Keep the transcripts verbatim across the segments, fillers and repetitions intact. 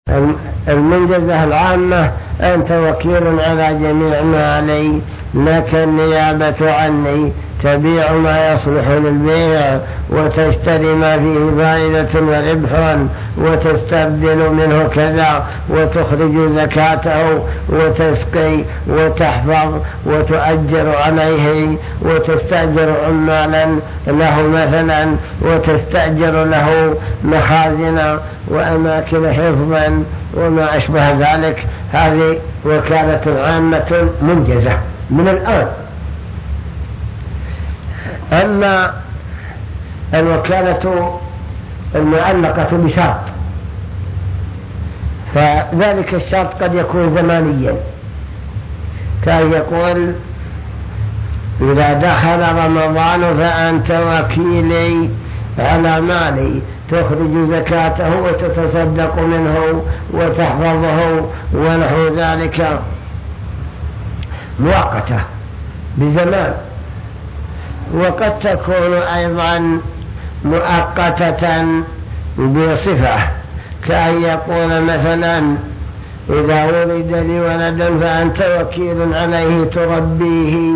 المنجزة العامة: أنت وكيل على جميع ما علي، لك النيابة عني، تبيع ما يصلح للبيع وتشتري ما فيه فائدة وربح وتستبدل منه كذا وتخرج زكاته وتسقي وتحفظ وتؤجر عليه وتستأجر عمالا له مثلا وتستأجر له مخازن وأماكن حفظا وما أشبه ذلك. هذه وكالة عامة منجزة من الآن. أما الوكالة المعلقة بشرط فذلك الشرط قد يكون زمانيا، كان يقول: إذا دخل رمضان فأنت وكيلي على مالي، تخرج زكاته وتتصدق منه وتحفظه ونحو ذلك، مؤقتة بزمان. وقد تكون أيضا مؤقتة بصفة، كأن يقول مثلا: إذا ولد لي ولدا فأنت وكيل عليه، تربيه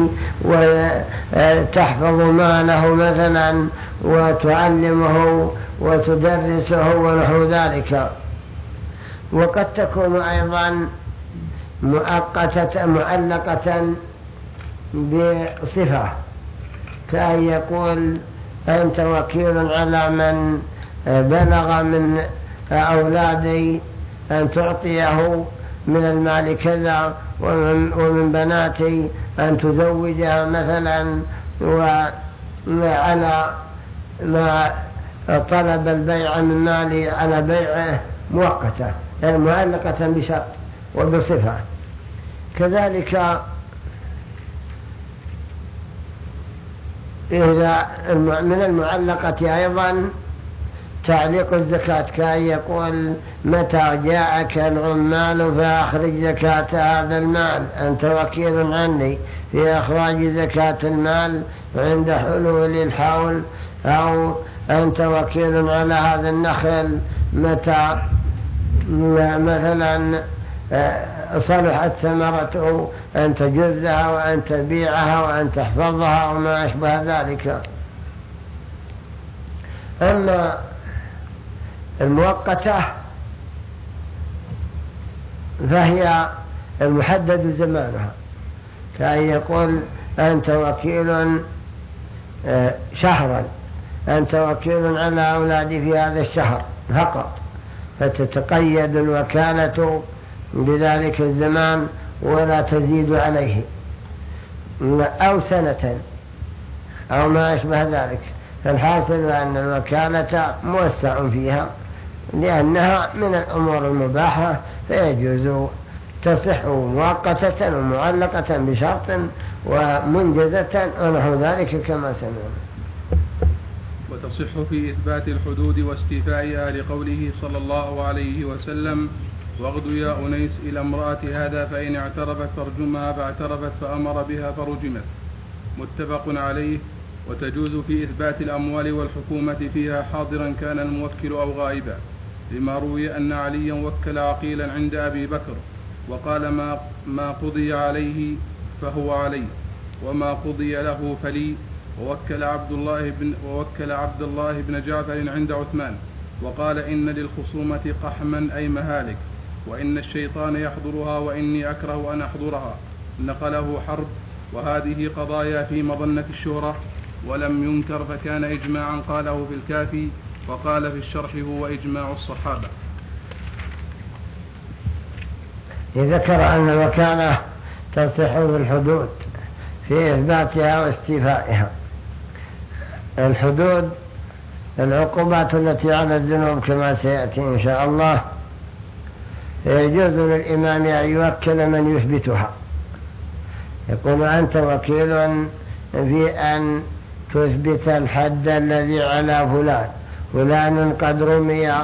وتحفظ ماله مثلا وتعلمه وتدرسه ونحو ذلك. وقد تكون أيضا مؤقتة معلقة بصفة، كأن يقول: أنت وكيل على من بلغ من أولادي أن تعطيه من المال كذا، ومن, ومن بناتي أن تزوجها مثلا، وعلى ما طلب البيع من مالي على بيعه، مؤقتة يعني معلقة بشرط وبصفة. كذلك إذا من المعلقة أيضا تعليق الزكاة، كأن يقول: متى جاءك العمال فأخرج زكاة هذا المال، أنت وكيل عني في إخراج زكاة المال عند حلول الحول. أو أنت وكيل على هذا النخل، متى مثلا صلحت ثمرته أن تجزها وأن تبيعها وأن تحفظها وما أشبه ذلك. أما المؤقتة فهي المحدد زمانها، كأن يقول: أنت وكيل شهرا، أنت وكيل على أولادي في هذا الشهر فقط، فتتقيد الوكالة بذلك الزمان ولا تزيد عليه، أو سنة أو ما أشبه ذلك. فالحاصل أن الوكالة موسع فيها لأنها من الأمور المباحة، فيجوز تصح مؤقتة ومعلقة بشرط ومنجزة ونحو ذلك كما سمعنا. وتصح في إثبات الحدود واستيفائها لقوله صلى الله عليه وسلم: واغد يا أنيس إلى امرأة هذا فإن اعترفت فارجمها، فاعترفت فأمر بها فرجمت. متفق عليه. وتجوز في إثبات الأموال والحكومة فيها حاضرا كان الموكل أو غائبا، لما روي أن عليا وكل عقيلا عند أبي بكر وقال: ما, ما قضي عليه فهو علي، وما قضي له فلي. ووكل عبد الله بن, ووكل عبد الله بن جعفر عند عثمان وقال: إن للخصومة قحما أي مهالك، وإن الشيطان يحضرها وإني أكره أن أحضرها. نقله حرب. وهذه قضايا في مظنة الشهرة ولم ينكر، فكان إجماعا قاله في الكافي، وقال في الشرح: هو إجماع الصحابة. ذكر أن الوكالة تصح بالحدود في إثباتها واستيفائها. الحدود العقوبات التي على الذنوب كما سيأتي إن شاء الله. يجوز للإمام أن يوكل من يثبتها، يقول: أنت وكيل في أن تثبت الحد الذي على فلان، فلان قد رمي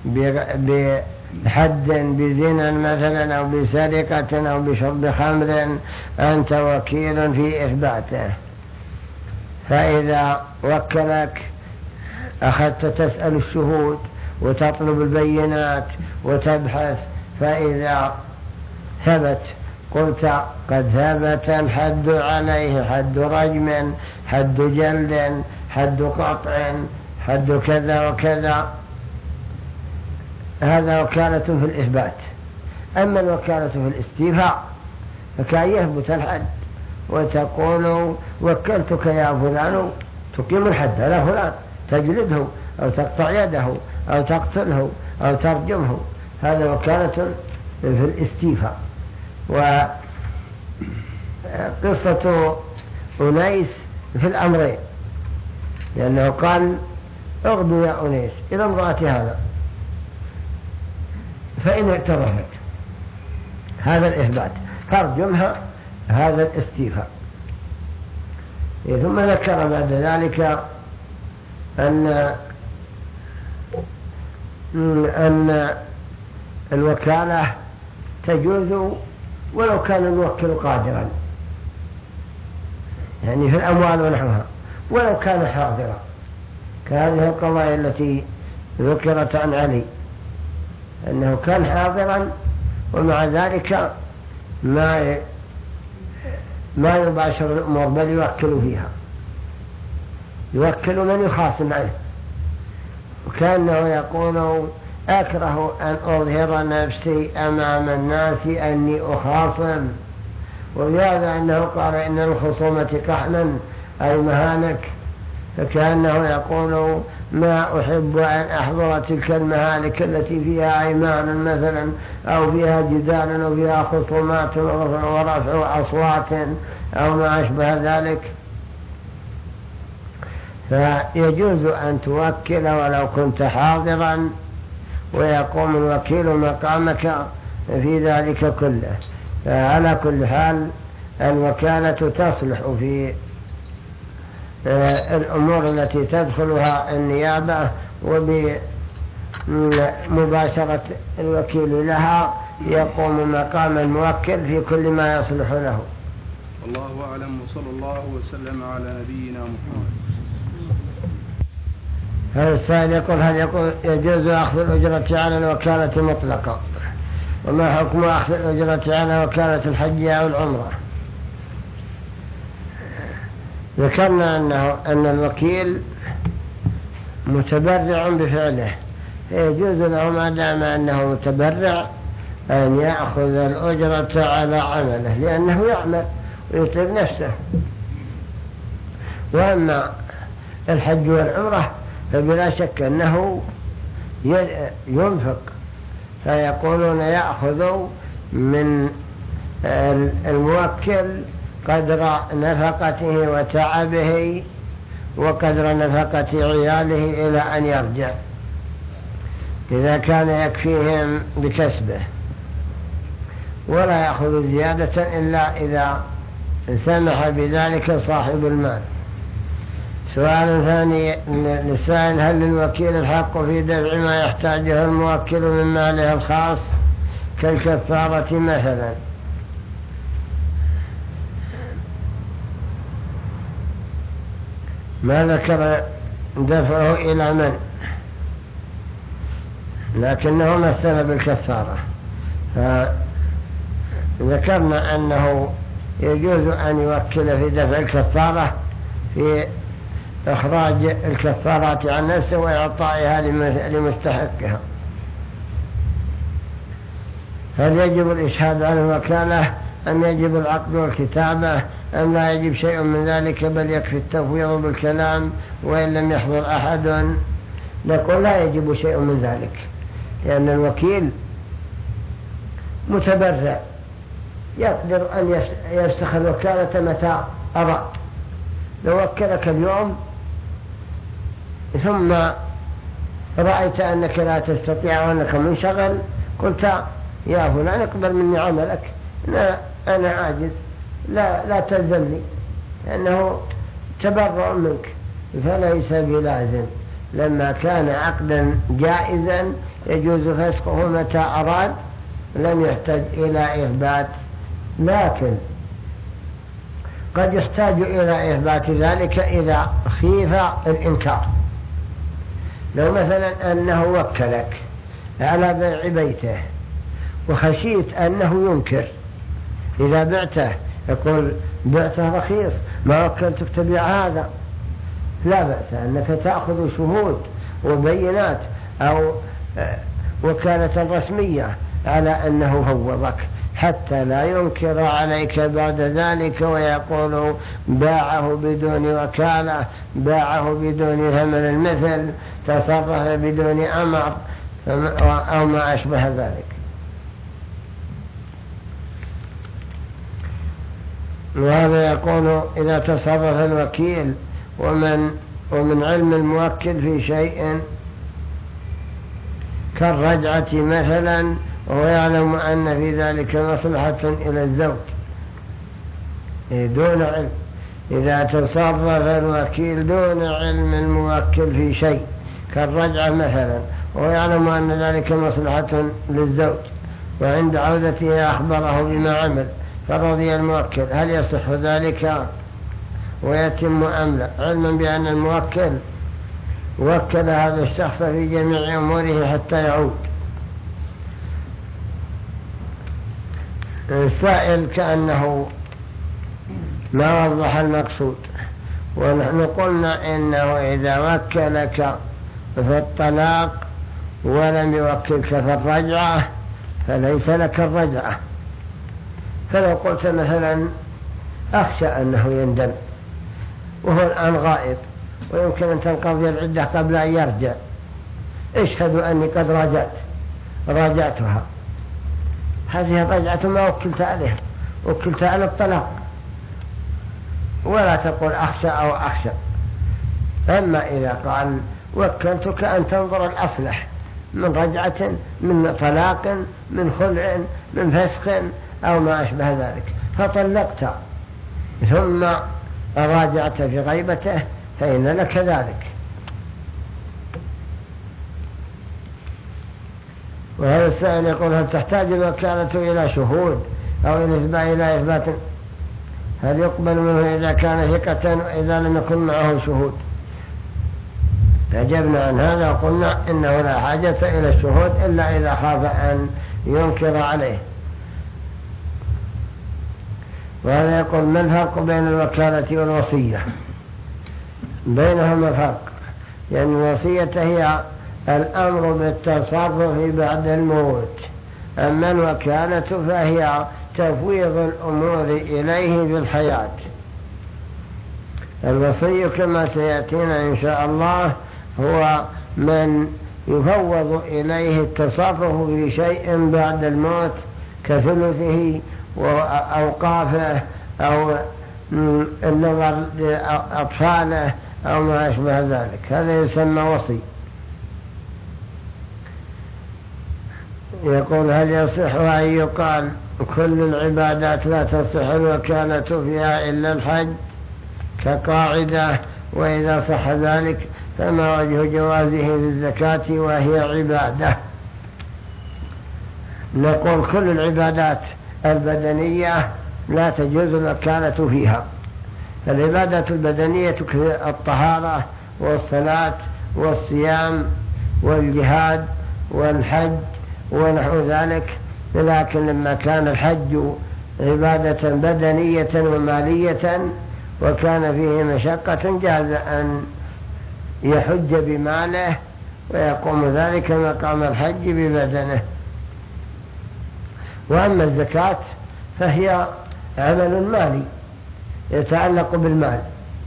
بحد بزنا مثلا أو بسرقة أو بشرب خمر، أنت وكيل في إثباته. فإذا وكلك أخذت تسأل الشهود وتطلب البينات وتبحث، فإذا ثبت قلت قد ثبت الحد عليه، حد رجم، حد جلد، حد قطع، حد كذا وكذا. هذا وكالة في الإثبات. أما الوكالة في الاستيفاء فكان يثبت الحد وتقول وكلتك يا فلان تقيم الحد على فلان، تجلده أو تقطع يده أو تقتله أو ترجمه. هذا وكالة في الاستيفاء. وقصة أنيس في الأمرين، لأنه قال اغدو يا أنيس إلى امرأة هذا فإن اعترفت، هذا الإثبات، فارجمها، هذا الاستيفاء. ثم ذكر بعد ذلك أن أن الوكالة تجوز ولو كان الموكل قادرا، يعني في الأموال ونحوها، ولو كان حاضرا، كهذه القضايا التي ذكرت عن علي أنه كان حاضرا ومع ذلك ما ما يباشر الأمور بل يوكل فيها، يوكل من يخاصم عنه. وكأنه يقول أكره أن أظهر نفسي أمام الناس أني أخاصم، ولهذا أنه قال إن الخصومة قحنا أي مهانك، فكأنه يقول ما أحب أن أحضر تلك المهالك التي فيها أيمان مثلا أو فيها جدال أو فيها خصومات ورفع أصوات أو ما أشبه ذلك. فيجوز أن توكل ولو كنت حاضرا، ويقوم الوكيل مقامك في ذلك كله. فعلى كل حال الوكالة تصلح في الأمور التي تدخلها النيابة، وبمباشرة الوكيل لها يقوم مقام الموكل في كل ما يصلح له. والله أعلم، وصلى الله وسلم على نبينا محمد. هذا السائل يقول هل يقول يجوز أخذ الأجرة على الوكالة مطلقة، وما حكم أخذ الأجرة على وكالة الحج أو العمرة؟ ذكرنا أنه أن الوكيل متبرع بفعله، يجوز له ما دام أنه متبرع أن يأخذ الأجرة على عمله، لأنه يعمل ويتعب نفسه. وأما الحج والعمرة فبلا شك أنه ينفق، فيقولون يأخذ من الموكل قدر نفقته وتعبه وقدر نفقة عياله إلى أن يرجع، إذا كان يكفيهم بكسبه، ولا يأخذ زيادة إلا إذا سمح بذلك صاحب المال. سؤال ثاني للسائل هل للوكيل الحق في دفع ما يحتاجه الموكل من ماله الخاص كالكفارة مثلا؟ ما ذكر دفعه إلى من، لكنه مثل بالكفارة. فذكرنا أنه يجوز أن يوكل في دفع الكفارة في إخراج الكفارات عن نفسه وإعطائها لمستحقها. هل يجب الإشهاد على الوكالة أم يجب العقد والكتابة أم لا يجب شيء من ذلك بل يكفي التفويض بالكلام وإن لم يحضر أحد؟ نقول لا يجب شيء من ذلك، لأن الوكيل متبرع يقدر أن يفسخ الوكالة متى أراد. لو وكلك اليوم ثم رأيت أنك لا تستطيع وأنك منشغل قلت يا فلان اقبل مني عملك، أنا, أنا عاجز، لا, لا تلزمني، لأنه تبرع منك، فليس بلازم. لما كان عقدا جائزا يجوز فسخه متى أراد، لم يحتاج إلى إثبات، لكن قد يحتاج إلى إثبات ذلك إذا خيف الإنكار، لو مثلا أنه وكلك على بيع بيته وخشيت أنه ينكر إذا بعته، يقول بعته رخيص ما وكلتك تبيع هذا، لا بأس أنك تأخذ شهود وبينات أو وكالة رسمية على أنه فوضك حتى لا ينكر عليك بعد ذلك ويقول باعه بدون وكالة، باعه بدون ثمن المثل، تصرف بدون أمر أو ما أشبه ذلك. وهذا يقول إذا تصرف الوكيل ومن, ومن علم الموكل في شيء كالرجعة مثلا وهو يعلم أن في ذلك مصلحة إلى الزوج دون علم، إذا تصرف الوكيل دون علم الموكل في شيء كالرجعة مثلا وهو يعلم أن ذلك مصلحة للزوج وعند عودته أخبره بما عمل فرضي الموكل، هل يصح ذلك ويتم أم لا؟ علما بأن الموكل وكل هذا الشخص في جميع أموره حتى يعود. السائل كأنه ما وضح المقصود، ونحن قلنا إنه إذا وكلك في الطلاق ولم يوكلك في الرجعة فليس لك الرجعة. فلو قلت مثلا أخشى أنه يندم وهو الآن غائب ويمكن أن تنقضي العدة قبل أن يرجع، اشهدوا أني قد راجعت راجعتها، هذه الرجعة ما وكلت عليها، وكلت على الطلاق، ولا تقول أخشى أو أخشى. أما إذا قال وكلتك أن تنظر الأصلح من رجعة من طلاق من خلع من فسخ أو ما أشبه ذلك فطلقت ثم راجعت في غيبته فإن لك ذلك. وهذا السائل يقول هل تحتاج الوكالة إلى شهود أو إلى إثبات؟ هل يقبل منه إذا كان ثقة وإذا لم يكن معه شهود؟ أجبنا عن هذا وقلنا إنه لا حاجة إلى الشهود إلا إذا خاف أن ينكر عليه. وهذا يقول ما الفرق بين الوكالة والوصية؟ بينهما فرق، لأن يعني الوصية هي الأمر بالتصرف بعد الموت، أما الوكالة فهي تفويض الأمور إليه في الحياة. الوصي كما سيأتينا إن شاء الله هو من يفوض إليه التصرف في شيء بعد الموت كثلثه وأوقافه أو النظر لأطفاله أو ما أشبه ذلك، هذا يسمى وصي. يقول هل يصح أن يقال كل العبادات لا تصح الوكالة فيها إلا الحج كقاعدة، وإذا صح ذلك فما وجه جوازه في الزكاة وهي عبادة؟ نقول كل العبادات البدنية لا تجوز الوكالة فيها. العبادة البدنية الطهارة والصلاة والصيام والجهاد والحج ونحو ذلك، لكن لما كان الحج عبادة بدنية ومالية وكان فيه مشقة جاز أن يحج بماله ويقوم ذلك مقام الحج ببدنه. وأما الزكاة فهي عمل مالي يتعلق بالمال،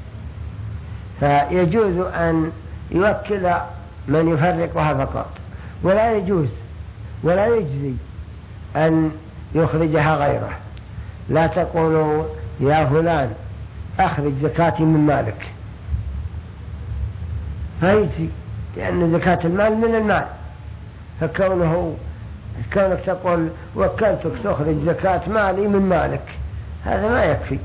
فيجوز أن يوكل من يفرقها فقط، ولا يجوز ولا يجزي أن يخرجها غيره. لا تقولوا يا فلان أخرج زكاتي من مالك، فيجزي، لأن زكاة المال من المال، فكونه كونك تقول وكلتك تخرج زكاة مالي من مالك هذا ما يكفي.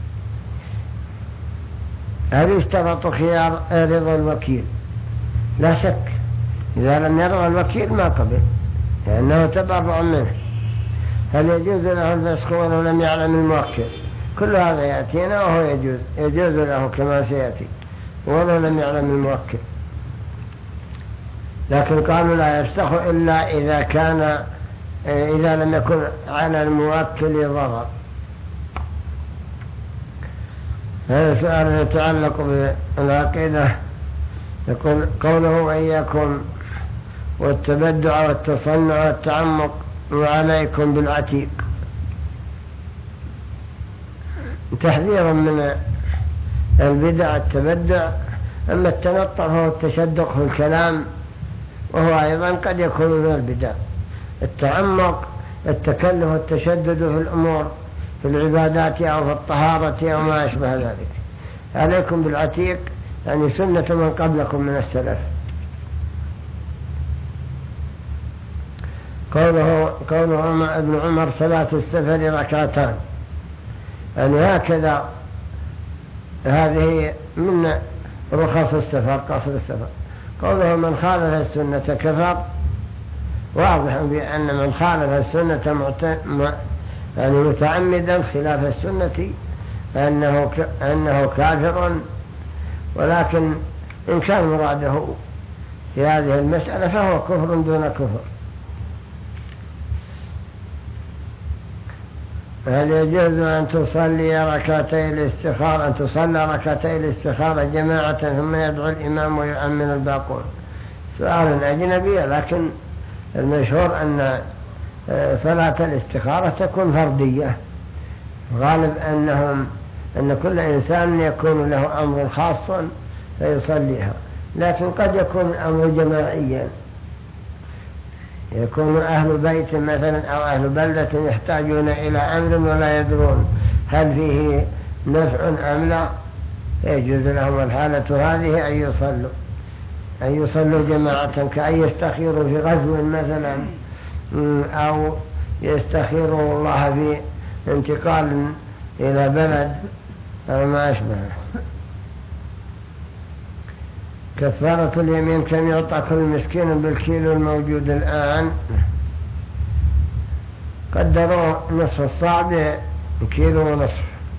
هل يشترط خيار رضا الوكيل؟ لا شك، إذا لم يرضى الوكيل ما قبل لأنه تبرع منه. هل يجوز له الفسخ ولو لم يعلم الموكل؟ كل هذا يأتينا وهو يجوز يجوز له كما سيأتي ولو لم يعلم الموكل. لكن قالوا لا يفسخ إلا إذا كان إذا لم يكن على الموكل ضرر. هذا سؤال يتعلق بالعقيدة. يقول قوله وإياكم والتبدع والتصنع والتعمق وعليكم بالعتيق، تحذير من البدع التبدع. أما التنطع هو التشدق في الكلام، وهو أيضا قد يكون من البدع. التعمق التكلف والتشدد في الأمور في العبادات أو في الطهارة أو ما أشبه ذلك. عليكم بالعتيق يعني سنة من قبلكم من السلف. قوله قوله ابن عمر صلاة السفر ركعتان، يعني هكذا هذه من رخص السفر قصر السفر. قوله من خالف السنة كفر، واضح بأن من خالف السنة معت... يعني متعمدا خلاف السنة أنه, ك... أنه كافر. ولكن إن كان مراده في هذه المسألة فهو كفر دون كفر. هل يجوز أن تصلي ركعتي الاستخارة أن تصلي ركعتي الاستخارة جماعة ثم يدعو الإمام ويؤمن الباقون؟ سؤال أجنبي، لكن المشهور أن صلاة الاستخارة تكون فردية. غالب أنهم أن كل إنسان يكون له أمر خاص فيصليها، لكن قد يكون الأمر جماعيا، يكون أهل بيت مثلا أو أهل بلدة يحتاجون إلى أمر ولا يدرون هل فيه نفع أم لا، يجوز لهم الحالة هذه أن يصلوا أن يصلوا جماعة، كأن يستخيروا في غزو مثلا، أو يستخيروا الله في انتقال إلى بلد أو ما أشبه. كفارة اليمين كم يعطى كل مسكين بالكيلو الموجود الآن؟ قدروا نصف الصاع بكيلو ونصف.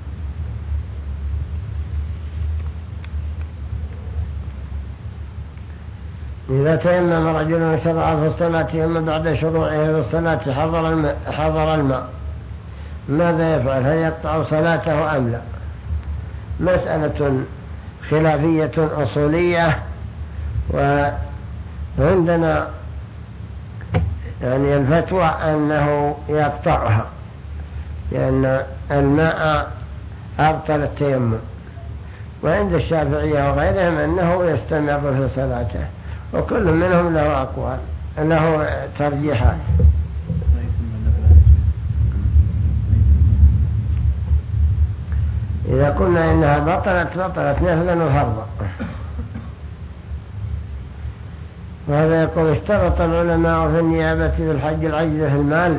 إذا تيمم رجل شرع في الصلاة ثم بعد شروعه في الصلاة حضر الماء, حضر الماء ماذا يفعل؟ هل يقطع صلاته أم لا؟ مسألة خلافية أصولية، وعندنا يعني الفتوى أنه يقطعها، لأن الماء أبطل التيمم. وعند الشافعية وغيرهم أنه يستمر في صلاته، وكل منهم له أقوال له ترجيحات. إذا قلنا إنها بطلت بطلت نفلا وفرضا. وهذا يقول اشترط العلماء في النيابة في الحج العجز في المال،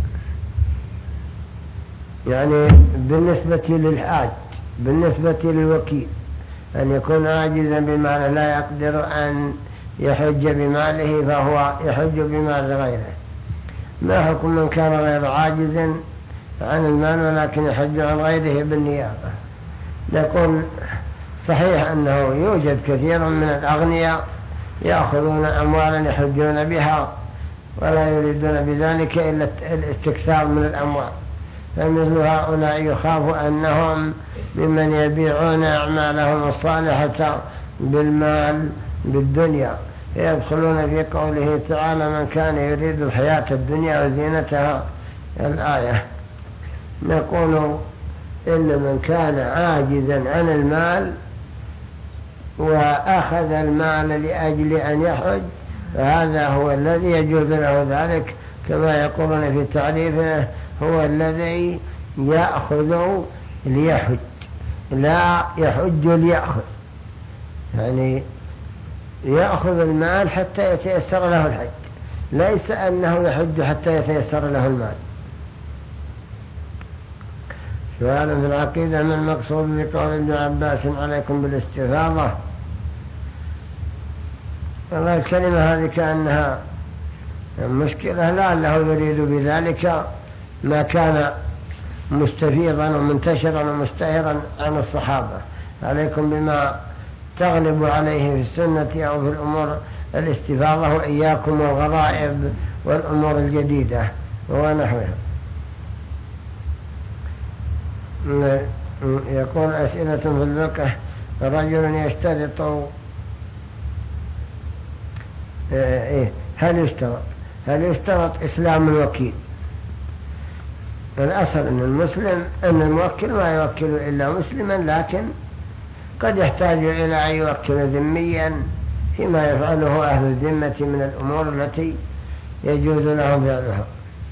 يعني بالنسبة للحاج بالنسبة للوكيل أن يكون عاجزا بماله لا يقدر أن يحج بماله فهو يحج بمال غيره. ما حكم من كان غير عاجز عن المال ولكن يحج عن غيره بالنيابة؟ نقول صحيح أنه يوجد كثير من الأغنياء يأخذون أموالا يحجون بها ولا يريدون بذلك إلا الاستكثار من الأموال، فمثل هؤلاء يخاف أنهم ممن يبيعون أعمالهم الصالحة بالمال بالدنيا، يدخلون في قوله تعالى من كان يريد الحياة الدنيا وزينتها الآية. نقول إن من كان عاجزا عن المال وأخذ المال لأجل أن يحج فهذا هو الذي يجوز له ذلك، كما يقولون في تعريفه هو الذي يأخذ ليحج لا يحج ليأخذ، يعني يأخذ المال حتى يتيسر له الحج، ليس أنه يحج حتى يتيسر له المال. سؤال في العقيدة: ما المقصود بقول ابن عباس عليكم بالاستفاضة؟ والله الكلمة هذه كأنها مشكلة، لعله يريد بذلك ما كان مستفيضا ومنتشرا ومشتهرا عن الصحابة، عليكم بما تغلب عليه في السنة أو في الأمور الاستفاضة وإياكم والغرائب والأمور الجديدة ونحوها. يقول أسئلة في الفقه: رجل يشترط إيه هل يشترط هل يشترط إسلام الوكيل؟ الأصل أن المسلم أن الموكل ما يوكل إلا مسلما، لكن قد يحتاج إلى أن يوكل ذميا فيما يفعله أهل الذمة من الأمور التي يجوز لهم فعلها.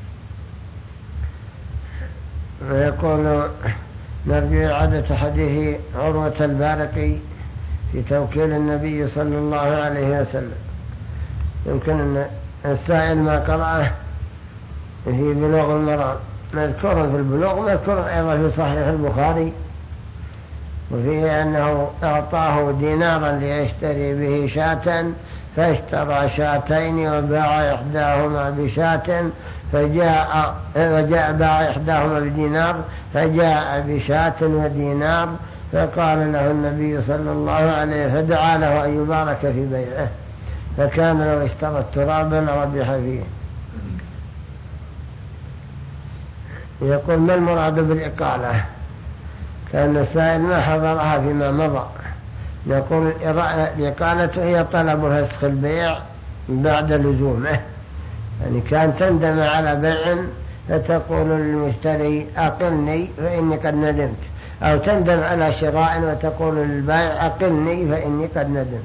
ويقول: نرجو إعادة حديث عروة البارقي في توكيل النبي صلى الله عليه وسلم. يمكن أن السائل ما قرأه في بلوغ المرام، مذكور في البلوغ، مذكور أيضا في صحيح البخاري، وفيه أنه أعطاه دينارا ليشتري به شاة، فاشترى شاتين وباع إحداهما بشاة، فجاء وجاء باع إحداهما بدينار، فجاء بشاة ودينار، فقال له النبي صلى الله عليه وسلم، فدعا له أن يبارك في بيعه، فكان لو اشترى التراب لربح فيه. يقول: ما المراد بالإقالة؟ كان السائل ما حضرها فيما مضى. يقول: الإقالة هي طلب فسخ البيع بعد لزومه، يعني كان تندم على بيع فتقول للمشتري أقلني فإني قد ندمت، أو تندم على شراء وتقول للبائع أقلني فإني قد ندمت.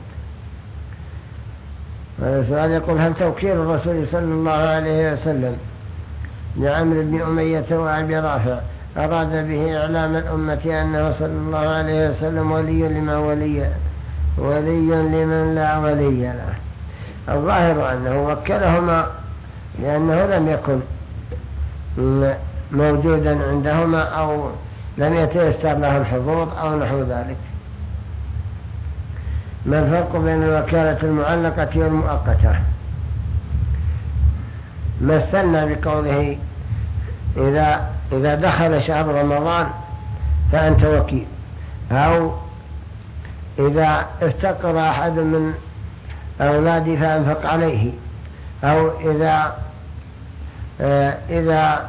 هذا السؤال يقول: هل توكيل الرسول صلى الله عليه وسلم لعمرو بن أمية وأبي رافع أراد به إعلام الأمة أنه صلى الله عليه وسلم ولي لمن ولي ولي لمن لا ولي له؟ الظاهر أنه وكلهما لأنه لم يكن موجودا عندهما أو لم يتيسر له الحضور أو نحو ذلك. ما الفرق بين الوكالة المعلقة والمؤقتة؟ مثلنا بقوله: إذا, إذا دخل شهر رمضان فأنت وكيل، أو إذا افتقر أحد من أولادي فأنفق عليه، أو إذا إذا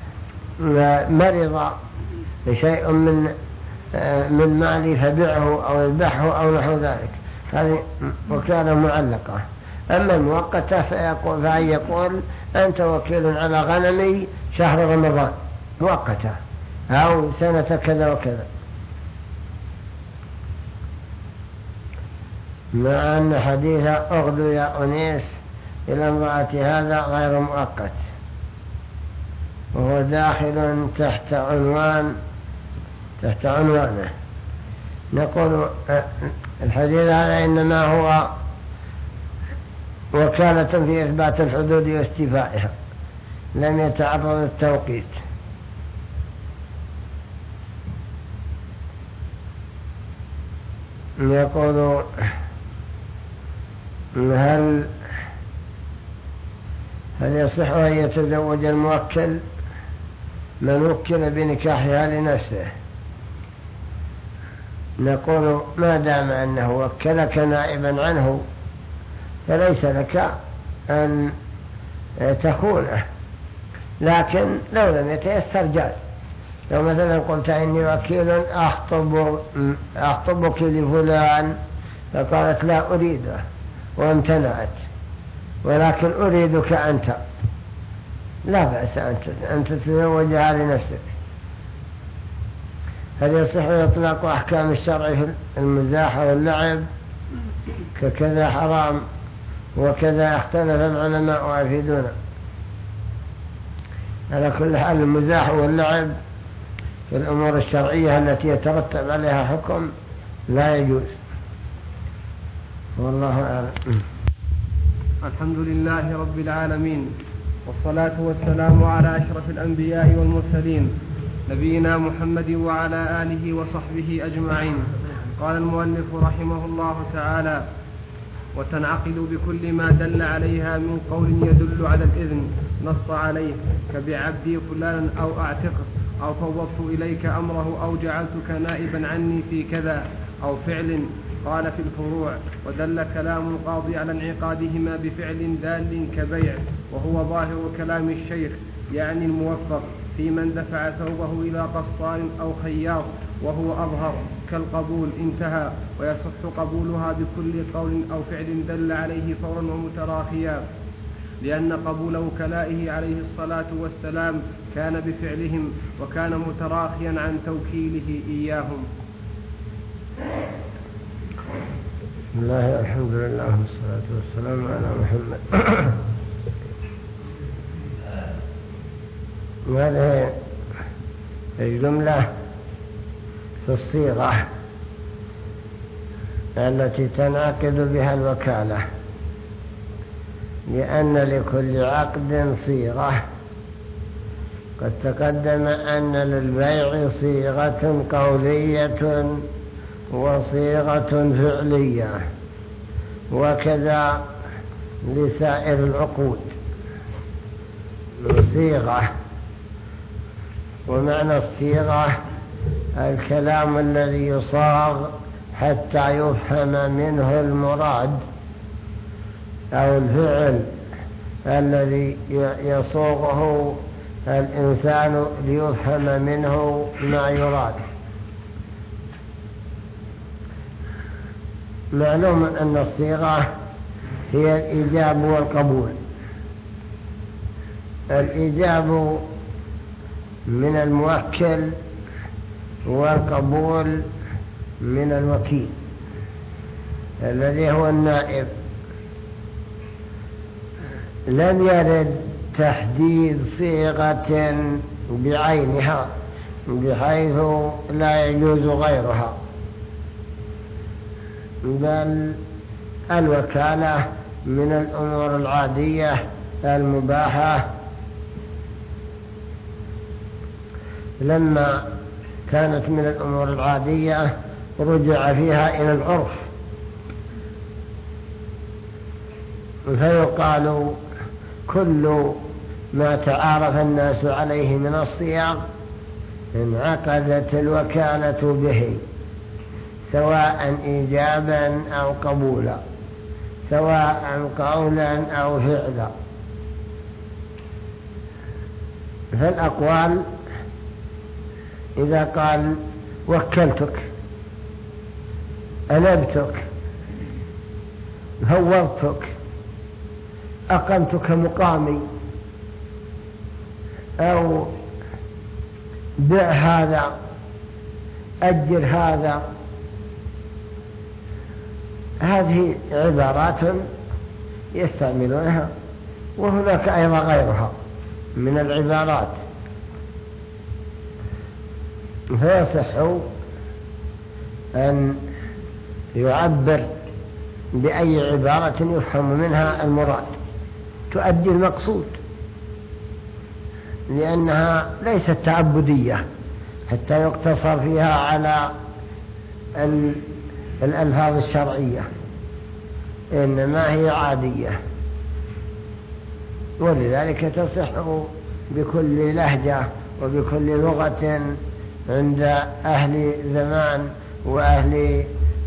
مرض شيء من من مالي فبيعه أو يذبحه أو نحو ذلك، هذه وكالة معلقة. أما المؤقتة فيقول فأن يقول: أنت وكيل على غنمي شهر رمضان مؤقتة، أو سنة كذا وكذا، مع أن حديث أغدو يا أنيس إلى امرأة هذا غير مؤقت، وهو داخل تحت عنوان تحت عنوانه. نقول الحديث هذا إنما هو وكالة في إثبات الحدود واستيفائها، لم يتعرض التوقيت. يقول: هل هل يصح أن يتزوج الموكل من وكل بنكاحها لنفسه؟ نقول: ما دام أنه وكلك نائبا عنه فليس لك أن تخونه، لكن لو لم يتيسر جاز. لو مثلا قلت: إني وكيل أخطب أخطبك لفلان، فقالت: لا أريده وامتنعت، ولكن أريدك أنت، لا بأس أن تتزوجها لنفسك. هل يصح إطلاق أحكام الشرع في المزاح واللعب ككذا حرام وكذا؟ اختلف العلماء وأفيدونا. على كل حال المزاح واللعب في الأمور الشرعية التي يترتب عليها حكم لا يجوز، والله أعلم. الحمد لله رب العالمين، والصلاة والسلام على أشرف الأنبياء والمرسلين، نبينا محمد وعلى آله وصحبه أجمعين. قال المؤلف رحمه الله تعالى: وتنعقد بكل ما دل عليها من قول يدل على الإذن نص عليه، كبعبدي فلانا أو أعتقه، أو فوضت إليك أمره، أو جعلتك نائبا عني في كذا، أو فعل قال في الفروع: ودل كلام القاضي على انعقادهما بفعل دال كبيع، وهو ظاهر كلام الشيخ يعني الموفق في من دفع ثوبه إلى قصار أو خياط، وهو أظهر كالقبول انتهى، ويصح قبولها بكل قول أو فعل دل عليه فورا ومتراخيا، لأن قبول وكلائه عليه الصلاة والسلام كان بفعلهم، وكان متراخيا عن توكيله إياهم. بسم الله الحمد لله والصلاة والسلام على محمد. وهذه الجملة في الصيغة التي تنعقد بها الوكالة، لأن لكل عقد صيغة. قد تقدم أن للبيع صيغة قولية وصيغة فعلية، وكذا لسائر العقود صيغة. ومعنى الصيغة الكلام الذي يصاغ حتى يفهم منه المراد، أو الفعل الذي يصوغه الإنسان ليفهم منه ما يراد. معلوم أن الصيغة هي الإيجاب والقبول. الإيجاب من الموكل والقبول من الوكيل الذي هو النائب. لم يرد تحديد صيغة بعينها بحيث لا يجوز غيرها، بل الوكالة من الأمور العادية المباحة. لما كانت من الأمور العادية رجع فيها إلى العرف، فيقال كل ما تعارف الناس عليه من الصيغ انعقدت الوكالة به، سواء إيجابا أو قبولا، سواء قولا أو فعلا. فالأقوال إذا قال وكلتك، أنبتك، هوضتك، أقمتك مقامي، أو بع هذا، أجر هذا، هذه عبارات يستعملونها، وهناك أيضا غيرها من العبارات. فيصح أن يعبر بأي عبارة يفهم منها المراد تؤدي المقصود، لأنها ليست تعبدية حتى يقتصر فيها على الألفاظ الشرعية، إنما هي عادية. ولذلك تصح بكل لهجة وبكل لغة عند أهل زمان وأهل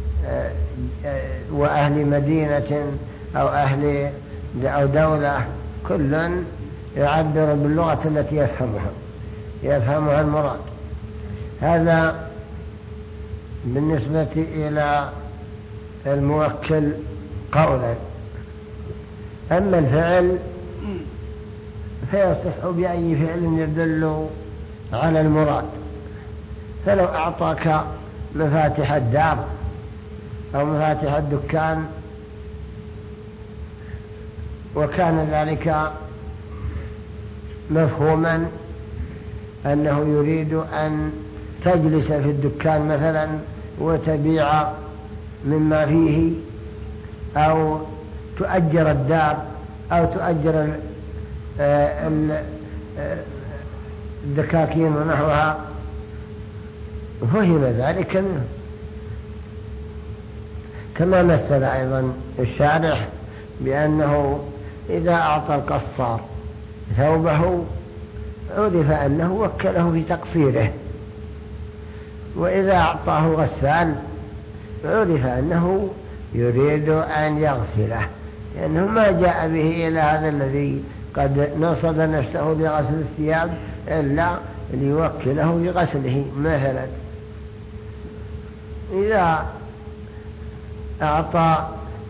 وأهل مدينة أو أهل أو دولة، كل يعبر باللغة التي يفهمها يفهمها المراد. هذا بالنسبة إلى الموكل قولا. أما الفعل فيصح بأي فعل يدل على المراد. فلو أعطاك مفاتيح الدار أو مفاتيح الدكان وكان ذلك مفهوما أنه يريد أن تجلس في الدكان مثلا وتبيع مما فيه، أو تؤجر الدار أو تؤجر الدكاكين ونحوها، فهم ذلك منه. كما مثل أيضا الشارح بأنه إذا أعطى القصار ثوبه عرف أنه وكله في تقصيره، وإذا أعطاه غسال عرف أنه يريد أن يغسله، لأنه ما جاء به إلى هذا الذي قد نصب نفسه لغسل الثياب إلا ليوكله بغسله. مثلا إذا أعطى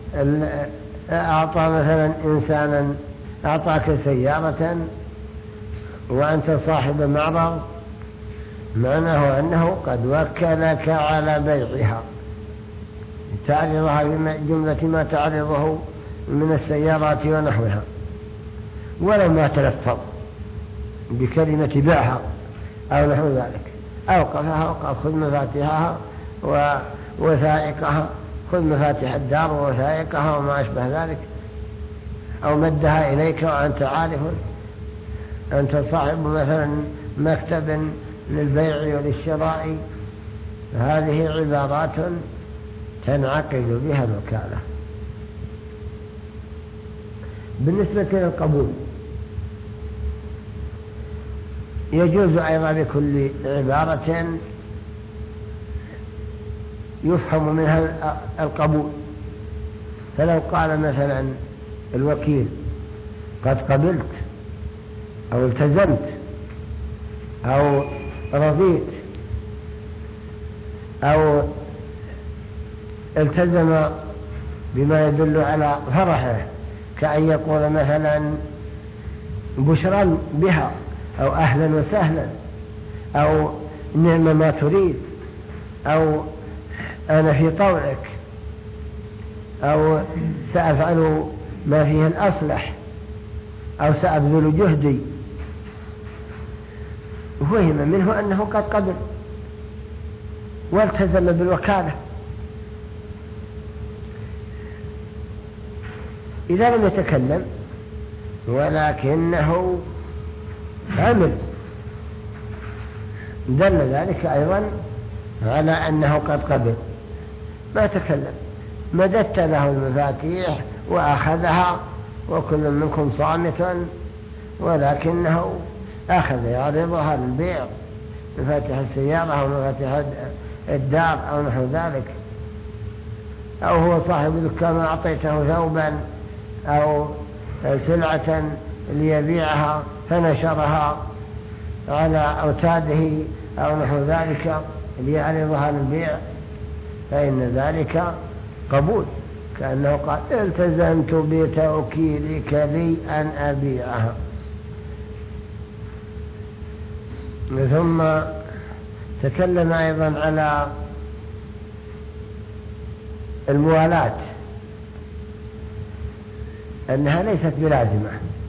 أعطى مثلا إنسانا أعطاك سيارة وأنت صاحب معرض، معناه أنه قد وكلك على بيعها، تعرضها بجملة ما تعرضه من السيارات ونحوها، ولو ما تلفظ بكلمة بيعها أو نحو ذلك، أوقفها وقال خذ مفاتيحها ووثائقها، خذ مفاتيح الدار ووثائقها وما أشبه ذلك، أو مدها إليك وأنت عارف أنت صاحب مثلا مكتب للبيع وللشراء. هذه عبارات تنعقد بها الوكالة. بالنسبة للقبول يجوز أيضا بكل عبارة يفهم منها القبول. فلو قال مثلا الوكيل قد قبلت أو التزمت أو رضيت أو التزم بما يدل على فرحه، كأن يقول مثلا بشرا بها أو أهلا وسهلا أو نعم ما تريد أو أنا في طوعك أو سأفعل ما فيه الأصلح أو سأبذل جهدي، فهم منه أنه قد قبل والتزم بالوكالة. إذا لم يتكلم ولكنه عمل دل ذلك أيضا على أنه قد قبل، ما تكلم، مددت له المفاتيح وأخذها وكل منكم صامت، ولكنه أخذ يعرضها للبيع، مفاتيح السيارة أو مفاتيح الدار أو نحو ذلك، أو هو صاحب دكان أعطيته ثوبا أو سلعة ليبيعها فنشرها على أوتاده أو نحو ذلك ليعرضها للبيع، فإن ذلك قبول، كأنه قال التزمت بتوكيلك لي أن أبيعها. ثم تكلم أيضا على الموالاة، أنها ليست بلازمة،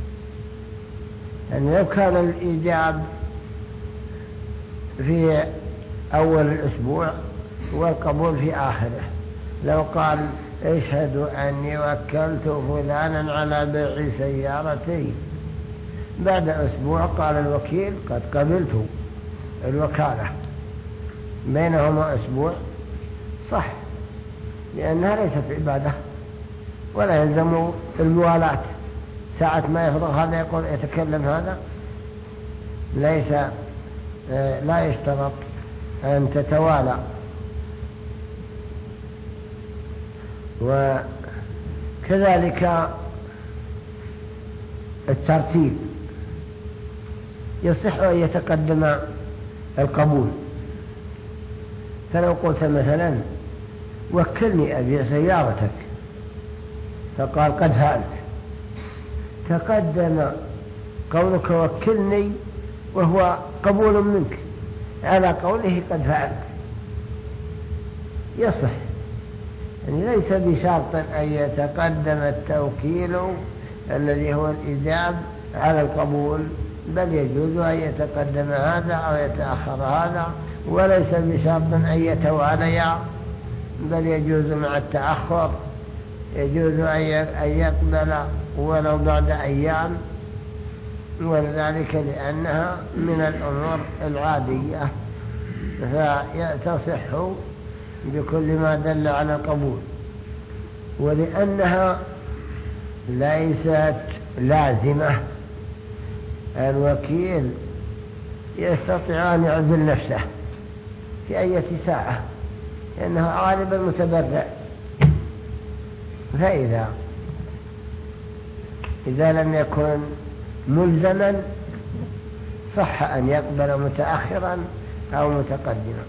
أن لو كان الإيجاب في أول الأسبوع والقبول في آخره، لو قال اشهدوا أني وكلت فلانا على بيع سيارتي، بعد أسبوع قال الوكيل قد قبلت الوكالة، بينهما أسبوع، صح، لأنها ليست عبادة ولا يلزم الموالاة. ساعة ما يفرغ هذا يقول يتكلم هذا، ليس لا يشترط أن تتوالى. وكذلك الترتيب يصح أن يتقدم القبول. فلو قلت مثلا وكلني أبيع سيارتك، فقال قد فعلت، تقدم قولك وكلني وهو قبول منك على قوله قد فعلت، يصح، يعني ليس بشرط أن يتقدم التوكيل الذي هو الإجاب على القبول، بل يجوز أن يتقدم هذا أو يتأخر هذا، وليس بشرط أن يتواليا، بل يجوز مع التأخر، يجوز أن يقبل ولو بعد أيام، وذلك لأنها من الأمور العادية فتصح بكل ما دل على القبول، ولأنها ليست لازمة. الوكيل يستطيع أن يعزل نفسه في أي ساعة، إنه غالبا متبرع. فإذا إذا لم يكن ملزما صح أن يقبل متأخرا أو متقدما.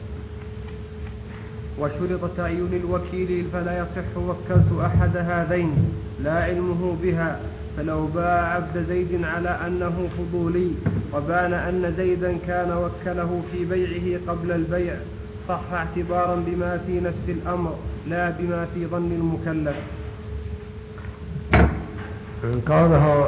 وشرط تعيين الوكيل فلا يصح وكلت أحد هذين لا علمه بها، فلو باع عبد زيد على أنه فضولي وبان أن زيدا كان وكله في بيعه قبل البيع صح اعتبارا بما في نفس الأمر لا بما في ظن المكلف. قوله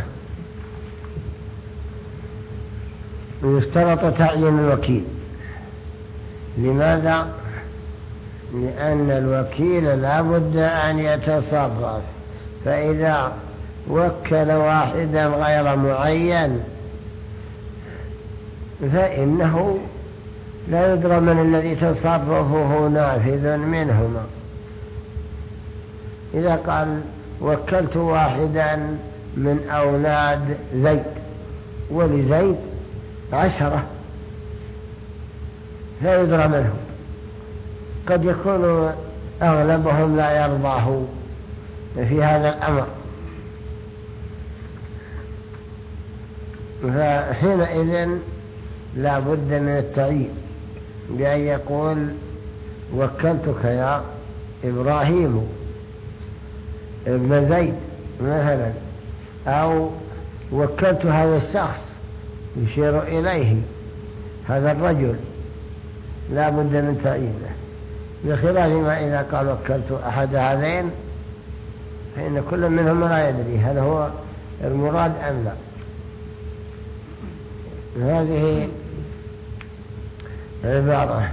يشترط تعيين الوكيل، لماذا؟ لأن الوكيل لا بد أن يتصرف، فإذا وكل واحدا غير معين فإنه لا يدرى من الذي تصرفه نافذ منهما. إذا قال وكلت واحدا من أولاد زيد ولزيد عشرة لا يدرى منهم، قد يكون أغلبهم لا يرضاه في هذا الأمر، فحينئذ لا بد من التعيين بأن يقول وكلتك يا إبراهيم ابن زيد مثلا، أو وكلت هذا الشخص يشير إليه هذا الرجل، لا بد من تعيينه، بخلاف ما إذا قال وكلت أحد هذين فإن كل منهم لا يدري هل هو المراد أم لا. هذه عبارة.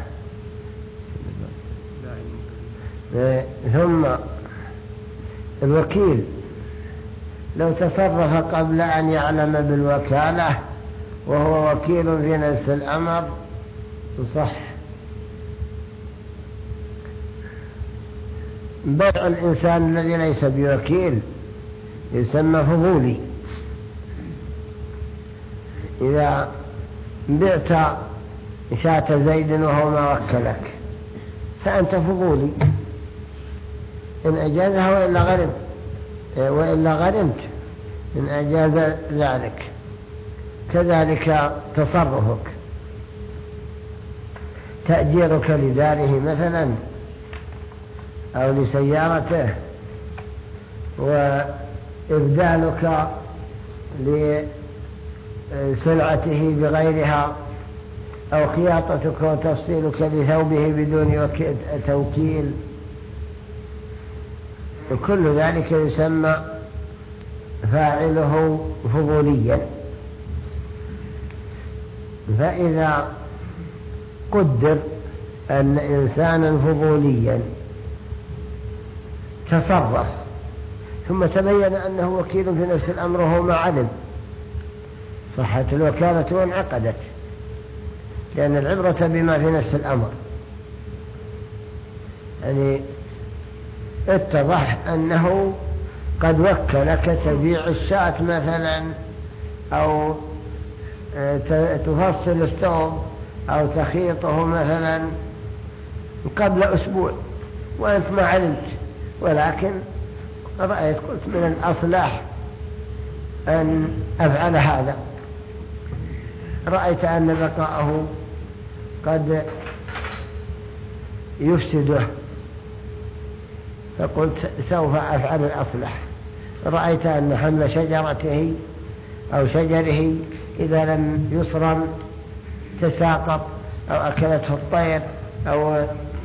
ثم الوكيل لو تصرف قبل أن يعلم بالوكالة وهو وكيل في نفس الأمر صح. بيع الإنسان الذي ليس بوكيل يسمى فضولي. إذا بعت شاة زيد وهو ما وكلك فأنت فضولي، إن أجازها وإلا غرم وإلا غرمت إن أجاز ذلك. كذلك تصرفك، تأجيرك لداره مثلا أو لسيارته، وإبدالك لسلعته بغيرها، أو خياطتك وتفصيلك لثوبه بدون توكيل، وكل ذلك يسمى فاعله فضوليا. فإذا قدر أن إنسانا فضوليا تصرف ثم تبين أنه وكيل في نفس الأمر وهو ما علم، صحت الوكالة وانعقدت، لأن العبرة بما في نفس الأمر. يعني اتضح أنه قد وكلك تبيع الشاة مثلا، أو تفصل الثوب أو تخيطه مثلا قبل أسبوع وأنت ما علمت، ولكن رأيت قلت من الأصلح أن أفعل هذا، رأيت أن بقاءه قد يفسده فقلت سوف أفعل الأصلح. رأيت أن حمل شجرته أو شجره إذا لم يصرم تساقط أو أكلته الطير أو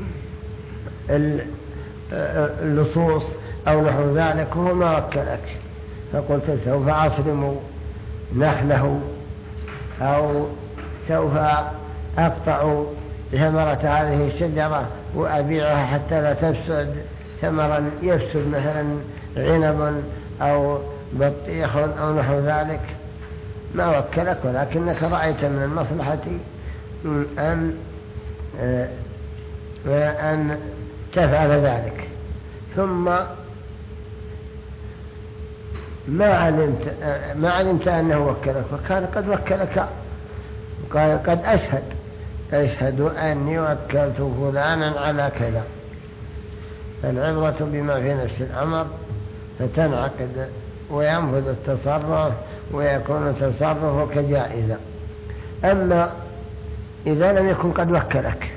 اللصوص أو نحو ذلك وهو ما وكلك، فقلت سوف أصرم نخله أو سوف أقطع ثمرة هذه الشجرة وأبيعها حتى لا تفسد ثمرا يفسد مثلا عنب أو بطيخ أو نحو ذلك، ما وكلك، ولكنك رأيت من المصلحة أن أن تفعل ذلك، ثم ما علمت ما علمت أنه وكلك، وكان قد وكلك قد أشهد أشهد أني وكلت فلانا على كذا. العبرة بما في نفس الأمر فتنعقد وينفذ التصرف ويكون تصرفك جائزا. أما إذا لم يكن قد وكلك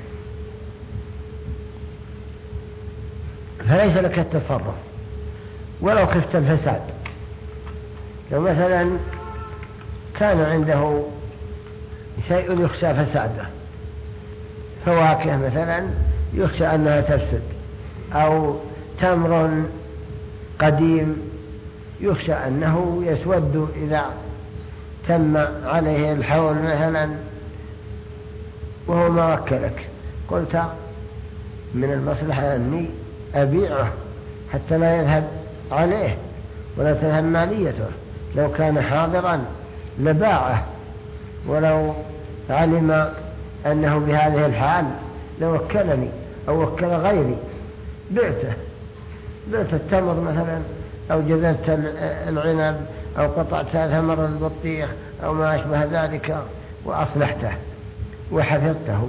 فليس لك التصرف ولو خفت الفساد. لو مثلا كان عنده شيء يخشى فساده، فواكه مثلا يخشى أنها تفسد، أو تمر قديم يخشى أنه يسود إذا تم عليه الحول مثلا، وهو ما وكلك، قلت من المصلحة أني أبيعه حتى لا يذهب عليه ولا تذهب ماليته. لو كان حاضرا لباعه، ولو علم أنه بهذه الحال لوكلني أو وكل غيري بعته، بعت التمر مثلا، أو جذبت العنب، أو قطعت ثمر البطيخ أو ما أشبه ذلك وأصلحته وحفظته،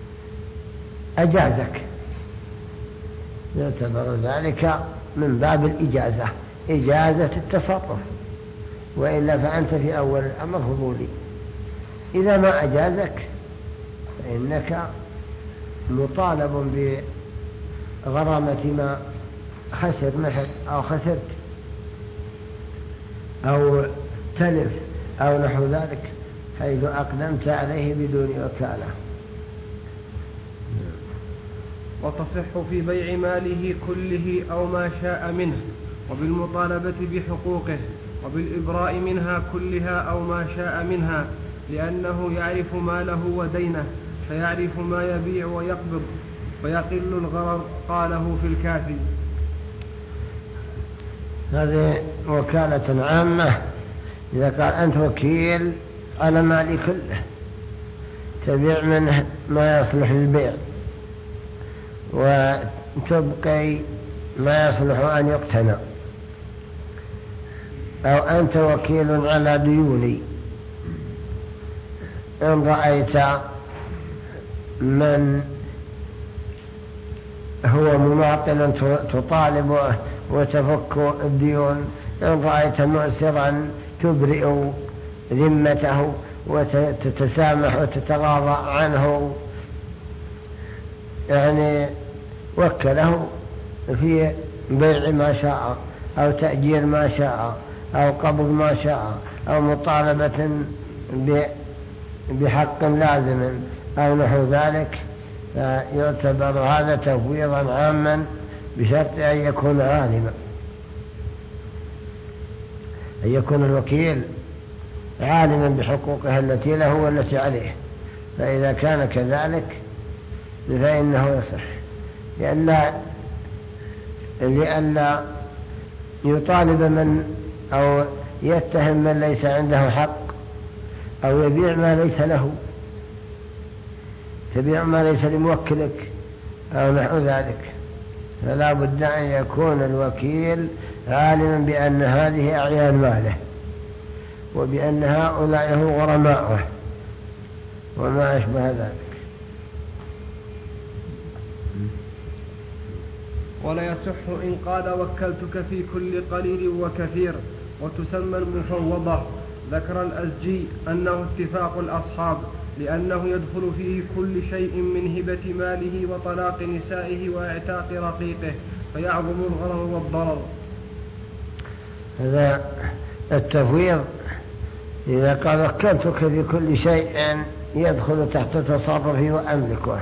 أجازك، يعتبر ذلك من باب الإجازة، إجازة التصرف، وإلا فأنت في أول الأمر فضولي. إذا ما أجازك فإنك مطالب بغرامة ما خسر مثلا، أو خسرت أو تلف أو نحو ذلك، حيث أقدمت عليه بدون وكالة. وتصح في بيع ماله كله أو ما شاء منه، وبالمطالبة بحقوقه، وبالإبراء منها كلها أو ما شاء منها، لأنه يعرف ماله ودينه، فيعرف ما يبيع ويقبض، ويقل الغرر. قاله في الكافي. هذه وكالة عامة. إذا قال أنت وكيل على مالي كله، تبيع منه ما يصلح للبيع وتبقي ما يصلح أن يقتنى، أو أنت وكيل على ديوني، إن رأيت من هو مماطل تطالبه وتفك الديون، إن رأيت مؤسرا تبرئ ذمته وتتسامح وتتغاضى عنه، يعني وكله في بيع ما شاء، أو تأجير ما شاء، أو قبض ما شاء، أو مطالبة بحق لازم أو نحو ذلك، فيعتبر هذا تفويضا عاما بشرط أن يكون عالما، أن يكون الوكيل عالما بحقوقه التي له والتي عليه. فإذا كان كذلك فإنه يصح، لأن لأن يطالب من أو يتهم من ليس عنده حق، أو يبيع ما ليس له، تبيع ما ليس لموكلك أو نحو ذلك. فلا بد أن يكون الوكيل عالما بأن هذه أعيان ماله، وبأن هؤلاء هم غرماؤه وما أشبه ذلك. ولا يصح إن قال وكلتك في كل قليل وكثير، وتسمى المفوضة. ذكر الأزجي أنه اتفاق الأصحاب، لأنه يدخل فيه كل شيء من هبة ماله وطلاق نسائه وإعتاق رقيقه، فيعظم الغرر والضرر. هذا التفويض إذا قال وكلتك في كل شيء يدخل تحت تصرفي وأملكه،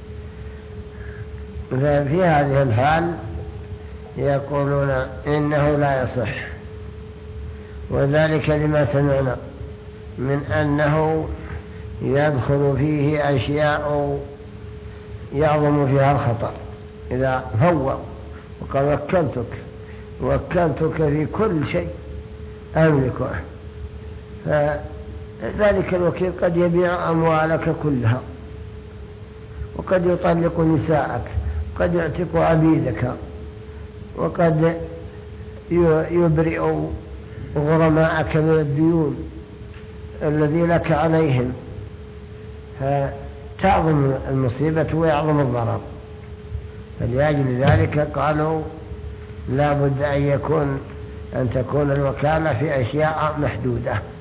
ففي هذه الحال يقولون إنه لا يصح، وذلك لما سمعنا من أنه يدخل فيه أشياء يعظم فيها الخطر. إذا فوض وقال وكلتك وكلتك في كل شيء أملكه، فذلك الوكيل قد يبيع أموالك كلها، وقد يطلق نساءك، قد يعتق عبيدك، وقد يبرئ غرماءك من الديون الذي لك عليهم. تعظم المصيبة ويعظم الضرر، فلأجل ذلك قالوا لا بد أن يكون أن تكون الوكالة في أشياء محدودة.